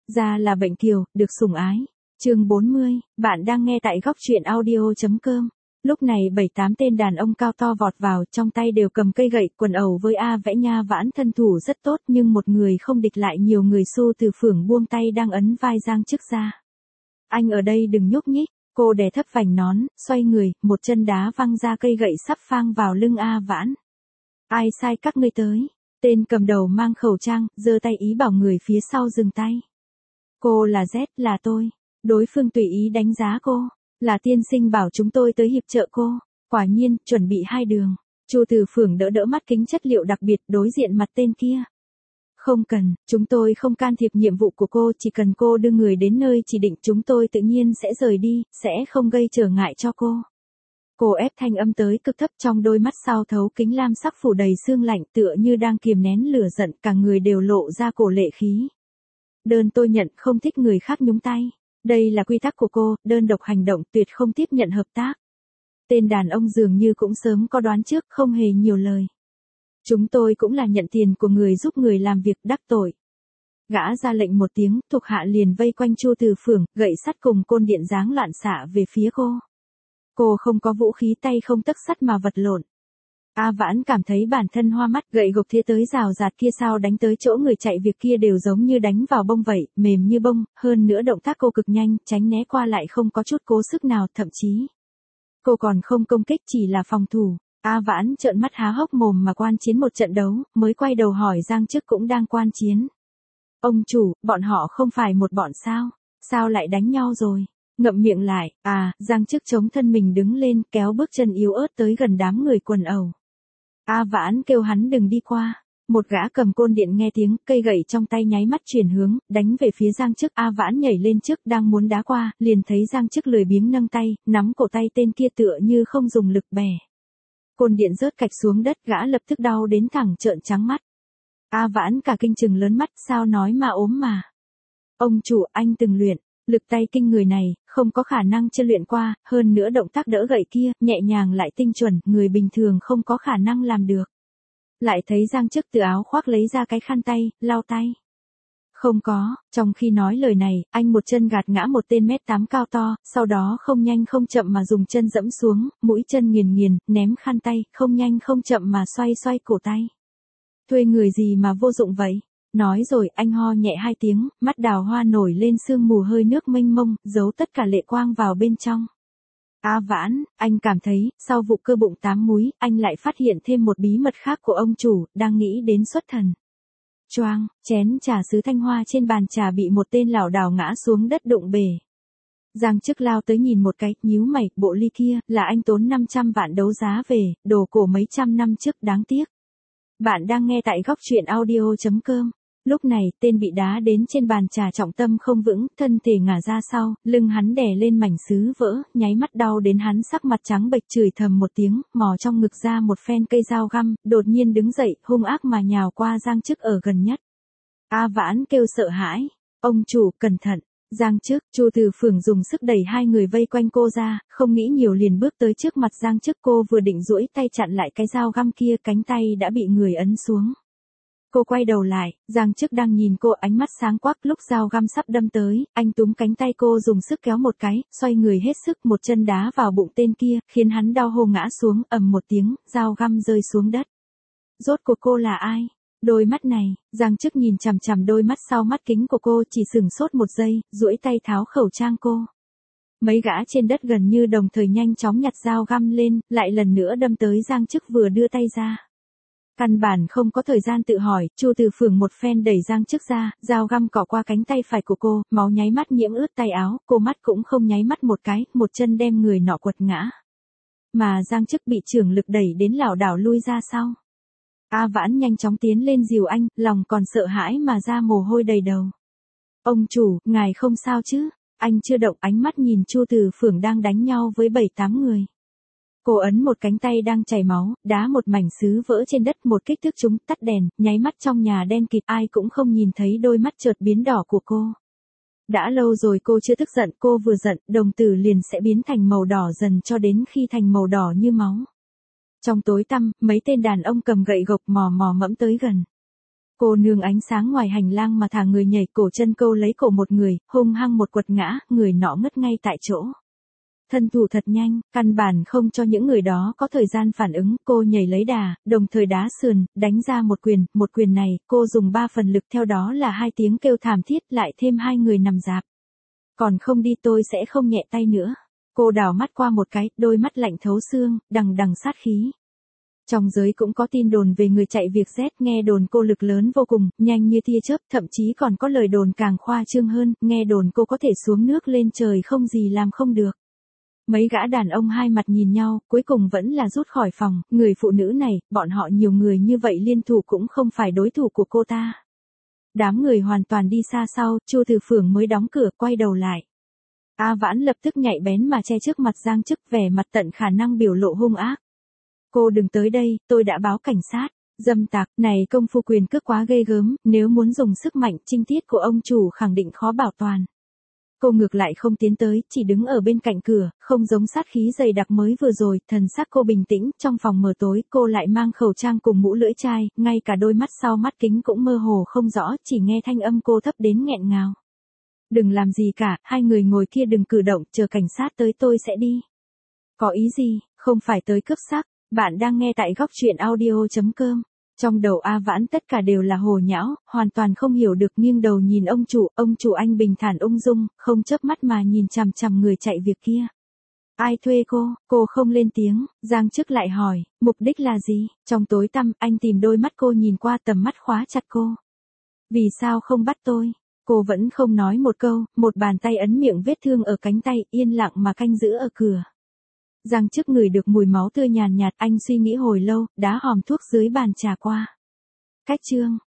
Ra là bệnh kiều, được sủng ái. Chương 40, bạn đang nghe tại góc truyện audio.com. Lúc này 7-8 tên đàn ông cao to vọt vào, trong tay đều cầm cây gậy, quần ẩu với A Vẽ Nha Vãn thân thủ rất tốt, nhưng một người không địch lại nhiều người. Xu Từ Phưởng buông tay đang ấn vai Giang Chức ra. Anh ở đây đừng nhúc nhích. Cô đè thấp vành nón, xoay người, một chân đá văng ra cây gậy sắp phang vào lưng A Vãn. Ai sai các ngươi tới? Tên cầm đầu mang khẩu trang, giơ tay ý bảo người phía sau dừng tay. Cô là Z, là tôi. Đối phương tùy ý đánh giá cô. Là tiên sinh bảo chúng tôi tới hiệp trợ cô. Quả nhiên, chuẩn bị hai đường. Chu Từ Phưởng đỡ đỡ mắt kính chất liệu đặc biệt đối diện mặt tên kia. Không cần, chúng tôi không can thiệp nhiệm vụ của cô, chỉ cần cô đưa người đến nơi chỉ định chúng tôi tự nhiên sẽ rời đi, sẽ không gây trở ngại cho cô. Cô ép thanh âm tới cực thấp, trong đôi mắt sau thấu kính lam sắc phủ đầy sương lạnh, tựa như đang kiềm nén lửa giận, cả người đều lộ ra cổ lệ khí. Đơn tôi nhận, không thích người khác nhúng tay. Đây là quy tắc của cô, đơn độc hành động, tuyệt không tiếp nhận hợp tác. Tên đàn ông dường như cũng sớm có đoán trước, không hề nhiều lời. Chúng tôi cũng là nhận tiền của người giúp người làm việc đắc tội. Gã ra lệnh một tiếng, thuộc hạ liền vây quanh Chu Từ Phưởng, gậy sắt cùng côn điện giáng loạn xạ về phía cô. Cô không có vũ khí, tay không tấc sắt mà vật lộn. A Vãn cảm thấy bản thân hoa mắt, gậy gộc thế tới rào rạt kia sao đánh tới chỗ người chạy việc kia đều giống như đánh vào bông vậy, mềm như bông, hơn nữa động tác cô cực nhanh, tránh né qua lại không có chút cố sức nào, thậm chí. Cô còn không công kích, chỉ là phòng thủ. A Vãn trợn mắt há hốc mồm mà quan chiến một trận đấu, mới quay đầu hỏi Giang Chức cũng đang quan chiến. Ông chủ, bọn họ không phải một bọn sao? Sao lại đánh nhau rồi? Ngậm miệng lại, Giang Chức chống thân mình đứng lên, kéo bước chân yếu ớt tới gần đám người quần ẩu. A Vãn kêu hắn đừng đi qua. Một gã cầm côn điện nghe tiếng, cây gậy trong tay nháy mắt chuyển hướng, đánh về phía Giang Chức. A Vãn nhảy lên trước đang muốn đá qua, liền thấy Giang Chức lười biếng nâng tay, nắm cổ tay tên kia tựa như không dùng lực bẻ. Côn điện rớt cạch xuống đất, gã lập tức đau đến thẳng trợn trắng mắt. A Vãn cả kinh chừng lớn mắt, sao nói mà ốm mà. Ông chủ, anh từng luyện. Lực tay kinh người này, không có khả năng chưa luyện qua, hơn nữa động tác đỡ gậy kia, nhẹ nhàng lại tinh chuẩn, người bình thường không có khả năng làm được. Lại thấy Giang Chức từ áo khoác lấy ra cái khăn tay, lau tay. Không có, trong khi nói lời này, anh một chân gạt ngã một tên 1m8 cao to, sau đó không nhanh không chậm mà dùng chân dẫm xuống, mũi chân nghiền nghiền, ném khăn tay, không nhanh không chậm mà xoay xoay cổ tay. Thuê người gì mà vô dụng vậy? Nói rồi, anh ho nhẹ 2 tiếng, mắt đào hoa nổi lên sương mù hơi nước mênh mông, giấu tất cả lệ quang vào bên trong. A Vãn, anh cảm thấy, sau vụ cơ bụng 8 múi, anh lại phát hiện thêm một bí mật khác của ông chủ, đang nghĩ đến xuất thần. Choang, chén trà sứ thanh hoa trên bàn trà bị một tên lảo đảo ngã xuống đất đụng bể. Giang Chức lao tới nhìn một cái, nhíu mày, bộ ly kia, là anh tốn 500 vạn đấu giá về, đồ cổ mấy trăm năm trước, đáng tiếc. Bạn đang nghe tại góc truyện audio.com. Lúc này, tên bị đá đến trên bàn trà trọng tâm không vững, thân thể ngả ra sau, lưng hắn đè lên mảnh sứ vỡ, nháy mắt đau đến hắn sắc mặt trắng bệch, chửi thầm một tiếng, mò trong ngực ra một phen cây dao găm, đột nhiên đứng dậy, hung ác mà nhào qua Giang Chức ở gần nhất. A Vãn kêu sợ hãi, ông chủ, cẩn thận. Giang Chức, Chu Từ Phưởng dùng sức đẩy hai người vây quanh cô ra, không nghĩ nhiều liền bước tới trước mặt Giang Chức. Cô vừa định duỗi tay chặn lại cái dao găm kia, cánh tay đã bị người ấn xuống. Cô quay đầu lại, Giang Chức đang nhìn cô, ánh mắt sáng quắc. Lúc dao găm sắp đâm tới, anh túm cánh tay cô dùng sức kéo một cái, xoay người hết sức, một chân đá vào bụng tên kia, khiến hắn đau hô ngã xuống, ầm một tiếng, dao găm rơi xuống đất. Rốt cuộc cô là ai? Đôi mắt này, Giang Chức nhìn chằm chằm đôi mắt sau mắt kính của cô, chỉ sửng sốt một giây, duỗi tay tháo khẩu trang cô. Mấy gã trên đất gần như đồng thời nhanh chóng nhặt dao găm lên, lại lần nữa đâm tới Giang Chức vừa đưa tay ra. Căn bản không có thời gian tự hỏi, Chu Từ Phưởng một phen đẩy Giang Chức ra, dao găm cỏ qua cánh tay phải của cô, máu nháy mắt nhiễm ướt tay áo, cô mắt cũng không nháy mắt một cái, một chân đem người nọ quật ngã. Mà Giang Chức bị trưởng lực đẩy đến lảo đảo lui ra sau. A Vãn nhanh chóng tiến lên dìu anh, lòng còn sợ hãi mà ra mồ hôi đầy đầu. Ông chủ, ngài không sao chứ? Anh chưa động, ánh mắt nhìn Chu Từ Phưởng đang đánh nhau với 7-8 người. Cô ấn một cánh tay đang chảy máu, đá một mảnh sứ vỡ trên đất, một kích thước chúng, tắt đèn, nháy mắt trong nhà đen kịt, ai cũng không nhìn thấy đôi mắt chợt biến đỏ của cô. Đã lâu rồi cô chưa tức giận, cô vừa giận, đồng tử liền sẽ biến thành màu đỏ dần cho đến khi thành màu đỏ như máu. Trong tối tăm, mấy tên đàn ông cầm gậy gộc mò mẫm tới gần. Cô nương ánh sáng ngoài hành lang mà thả người nhảy, cổ chân câu lấy cổ một người, hung hăng một quật ngã, người nọ ngất ngay tại chỗ. Thân thủ thật nhanh, căn bản không cho những người đó có thời gian phản ứng, cô nhảy lấy đà, đồng thời đá sườn, đánh ra một quyền này, cô dùng 3 phần lực, theo đó là 2 tiếng kêu thảm thiết, lại thêm 2 người nằm rạp. Còn không đi tôi sẽ không nhẹ tay nữa. Cô đảo mắt qua một cái, đôi mắt lạnh thấu xương, đằng đằng sát khí. Trong giới cũng có tin đồn về người chạy việc Z, nghe đồn cô lực lớn vô cùng, nhanh như tia chớp, thậm chí còn có lời đồn càng khoa trương hơn, nghe đồn cô có thể xuống nước lên trời không gì làm không được. Mấy gã đàn ông hai mặt nhìn nhau, cuối cùng vẫn là rút khỏi phòng, người phụ nữ này, bọn họ nhiều người như vậy liên thủ cũng không phải đối thủ của cô ta. Đám người hoàn toàn đi xa sau, Chu Từ Phượng mới đóng cửa, quay đầu lại. A Vãn lập tức nhạy bén mà che trước mặt Giang Chức, vẻ mặt tận khả năng biểu lộ hung ác. Cô đừng tới đây, tôi đã báo cảnh sát. Dâm tặc, này công phu quyền cước quá ghê gớm, nếu muốn dùng sức mạnh, trinh tiết của ông chủ khẳng định khó bảo toàn. Cô ngược lại không tiến tới, chỉ đứng ở bên cạnh cửa, không giống sát khí dày đặc mới vừa rồi, thần sắc cô bình tĩnh, trong phòng mờ tối, cô lại mang khẩu trang cùng mũ lưỡi chai, ngay cả đôi mắt sau mắt kính cũng mơ hồ không rõ, chỉ nghe thanh âm cô thấp đến nghẹn ngào. Đừng làm gì cả, 2 người ngồi kia đừng cử động, chờ cảnh sát tới tôi sẽ đi. Có ý gì, không phải tới cướp sắc, bạn đang nghe tại góc truyện audio.com. Trong đầu A Vãn tất cả đều là hồ nhão, hoàn toàn không hiểu được, nghiêng đầu nhìn ông chủ anh bình thản ung dung, không chớp mắt mà nhìn chằm chằm người chạy việc kia. Ai thuê cô không lên tiếng, Giang Chức lại hỏi, mục đích là gì? Trong tối tăm, anh tìm đôi mắt cô nhìn qua, tầm mắt khóa chặt cô. Vì sao không bắt tôi? Cô vẫn không nói một câu, một bàn tay ấn miệng vết thương ở cánh tay, yên lặng mà canh giữ ở cửa. Giang Chức ngửi được mùi máu tươi nhàn nhạt, anh suy nghĩ hồi lâu, đá hòm thuốc dưới bàn trà qua. Cách chương,